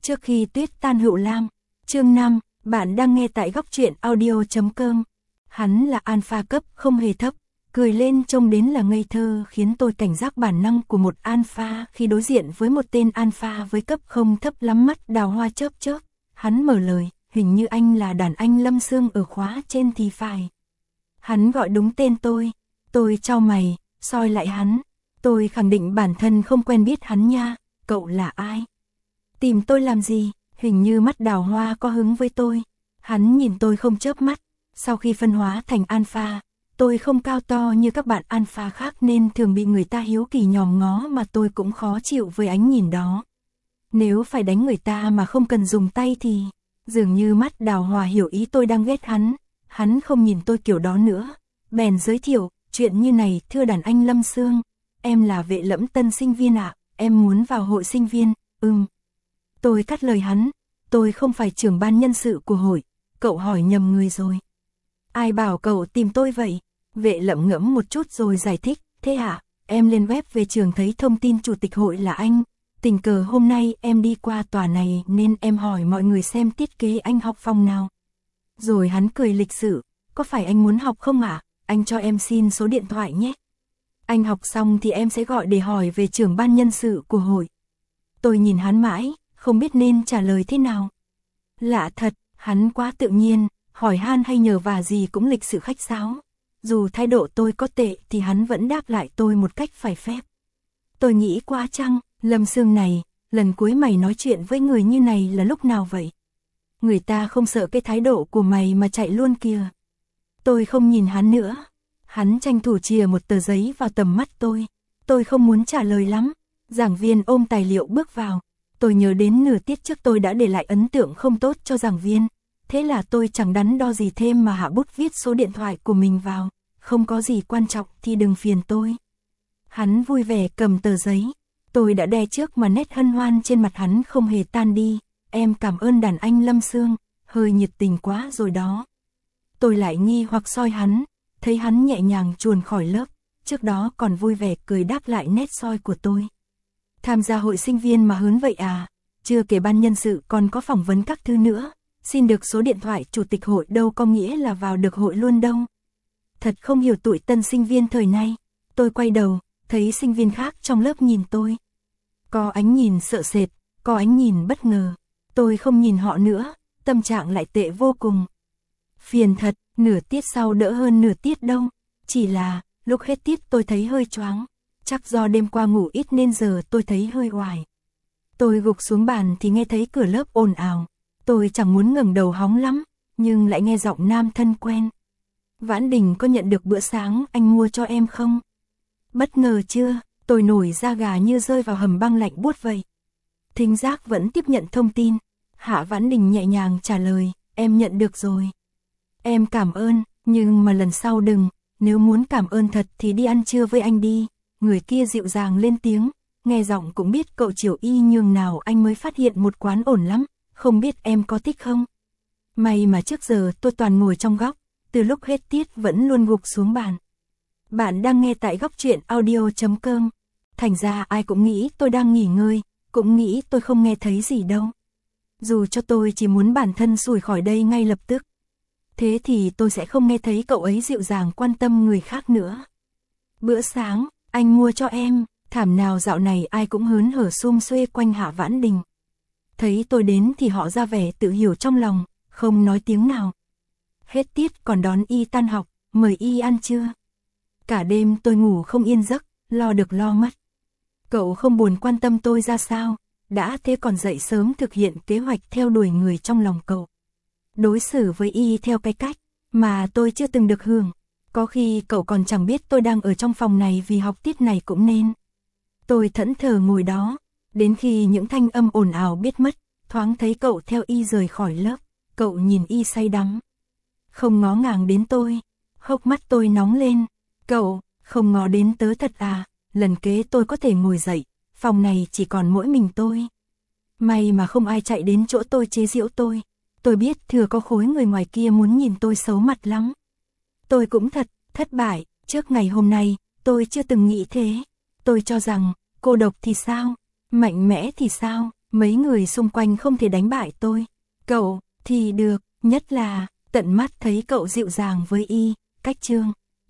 Trước khi tuyết tan Hựu Lam, chương 5, bạn đang nghe tại góc truyện audio.com. Hắn là alpha cấp không hề thấp, cười lên trông đến là ngây thơ khiến tôi cảnh giác bản năng của một alpha khi đối diện với một tên alpha với cấp không thấp lắm. Mắt đào hoa chớp chớp, hắn mở lời, hình như anh là đàn anh Lâm Sương ở khóa trên thì phải. Hắn gọi đúng tên tôi chau mày, soi lại hắn, tôi khẳng định bản thân không quen biết hắn nha, cậu là ai? Tìm tôi làm gì? Hình như mắt đào hoa có hứng với tôi. Hắn nhìn tôi không chớp mắt. Sau khi phân hóa thành alpha, tôi không cao to như các bạn alpha khác nên thường bị người ta hiếu kỳ nhòm ngó, mà tôi cũng khó chịu với ánh nhìn đó. Nếu phải đánh người ta mà không cần dùng tay thì... Dường như mắt đào hoa hiểu ý tôi đang ghét hắn. Hắn không nhìn tôi kiểu đó nữa. Bèn giới thiệu, chuyện như này thưa đàn anh Lâm Sương. Em là Vệ Lẫm tân sinh viên ạ, em muốn vào hội sinh viên. Tôi cắt lời hắn, tôi không phải trưởng ban nhân sự của hội, cậu hỏi nhầm người rồi. Ai bảo cậu tìm tôi vậy? Vệ Lẫm ngẫm một chút rồi giải thích, thế hả, em lên web về trường thấy thông tin chủ tịch hội là anh. Tình cờ hôm nay em đi qua tòa này nên em hỏi mọi người xem thiết kế anh học phòng nào. Rồi hắn cười lịch sự, có phải anh muốn học không ạ? Anh cho em xin số điện thoại nhé. Anh học xong thì em sẽ gọi để hỏi về trưởng ban nhân sự của hội. Tôi nhìn hắn mãi, không biết nên trả lời thế nào. Lạ thật, hắn quá tự nhiên, hỏi han hay nhờ vả gì cũng lịch sự khách sáo. Dù thái độ tôi có tệ thì hắn vẫn đáp lại tôi một cách phải phép. Tôi nghĩ quá chăng, Lâm Sương này, lần cuối mày nói chuyện với người như này là lúc nào vậy? Người ta không sợ cái thái độ của mày mà chạy luôn kìa. Tôi không nhìn hắn nữa. Hắn tranh thủ chìa một tờ giấy vào tầm mắt tôi. Tôi không muốn trả lời lắm. Giảng viên ôm tài liệu bước vào. Tôi nhớ đến nửa tiết trước tôi đã để lại ấn tượng không tốt cho giảng viên. Thế là tôi chẳng đắn đo gì thêm mà hạ bút viết số điện thoại của mình vào. Không có gì quan trọng thì đừng phiền tôi. Hắn vui vẻ cầm tờ giấy. Tôi đã đe trước mà nét hân hoan trên mặt hắn không hề tan đi. Em cảm ơn đàn anh Lâm Sương, hơi nhiệt tình quá rồi đó. Tôi lại nghi hoặc soi hắn, thấy hắn nhẹ nhàng chuồn khỏi lớp. Trước đó còn vui vẻ cười đáp lại nét soi của tôi. Tham gia hội sinh viên mà hớn vậy à? Chưa kể ban nhân sự còn có phỏng vấn các thứ nữa. Xin được số điện thoại chủ tịch hội đâu có nghĩa là vào được hội luôn đâu. Thật không hiểu tuổi tân sinh viên thời nay. Tôi quay đầu, thấy sinh viên khác trong lớp nhìn tôi. Có ánh nhìn sợ sệt, có ánh nhìn bất ngờ. Tôi không nhìn họ nữa, tâm trạng lại tệ vô cùng. Phiền thật, nửa tiết sau đỡ hơn nửa tiết đâu. Chỉ là, lúc hết tiết tôi thấy hơi choáng. Chắc do đêm qua ngủ ít nên giờ tôi thấy hơi oải. Tôi gục xuống bàn thì nghe thấy cửa lớp ồn ào. Tôi chẳng muốn ngẩng đầu hóng lắm, nhưng lại nghe giọng nam thân quen. Vãn Đình có nhận được bữa sáng anh mua cho em không? Bất ngờ chưa, tôi nổi da gà như rơi vào hầm băng lạnh buốt vậy. Thính giác vẫn tiếp nhận thông tin. Hạ Vãn Đình nhẹ nhàng trả lời, em nhận được rồi. Em cảm ơn, nhưng mà lần sau đừng, nếu muốn cảm ơn thật thì đi ăn trưa với anh đi. Người kia dịu dàng lên tiếng, nghe giọng cũng biết cậu chiều y nhường nào. Anh mới phát hiện một quán ổn lắm, không biết em có thích không? May mà trước giờ tôi toàn ngồi trong góc, từ lúc hết tiết vẫn luôn gục xuống bàn. Bạn đang nghe tại góc truyện audio.com. Thành ra ai cũng nghĩ tôi đang nghỉ ngơi, cũng nghĩ tôi không nghe thấy gì đâu. Dù cho tôi chỉ muốn bản thân xủi khỏi đây ngay lập tức. Thế thì tôi sẽ không nghe thấy cậu ấy dịu dàng quan tâm người khác nữa. Bữa sáng, anh mua cho em, thảm nào dạo này ai cũng hớn hở sum xuê quanh Hạ Vãn Đình. Thấy tôi đến thì họ ra vẻ tự hiểu trong lòng, không nói tiếng nào. Hết tiết còn đón y tan học, mời y ăn trưa. Cả đêm tôi ngủ không yên giấc, lo được lo mất. Cậu không buồn quan tâm tôi ra sao, đã thế còn dậy sớm thực hiện kế hoạch theo đuổi người trong lòng cậu. Đối xử với y theo cái cách mà tôi chưa từng được hưởng. Có khi cậu còn chẳng biết tôi đang ở trong phòng này vì học tiết này cũng nên. Tôi thẫn thờ ngồi đó, đến khi những thanh âm ồn ào biết mất, thoáng thấy cậu theo y rời khỏi lớp. Cậu nhìn y say đắm, không ngó ngàng đến tôi. Hốc mắt tôi nóng lên. Cậu, không ngó đến tớ thật à? Lần kế tôi có thể ngồi dậy, phòng này chỉ còn mỗi mình tôi. May mà không ai chạy đến chỗ tôi chế giễu tôi. Tôi biết thừa có khối người ngoài kia muốn nhìn tôi xấu mặt lắm. Tôi cũng thật, thất bại, trước ngày hôm nay, tôi chưa từng nghĩ thế. Tôi cho rằng, cô độc thì sao, mạnh mẽ thì sao, Mấy người xung quanh không thể đánh bại tôi. Cậu, thì được, nhất là, tận mắt thấy cậu dịu dàng với y, Cách Trương.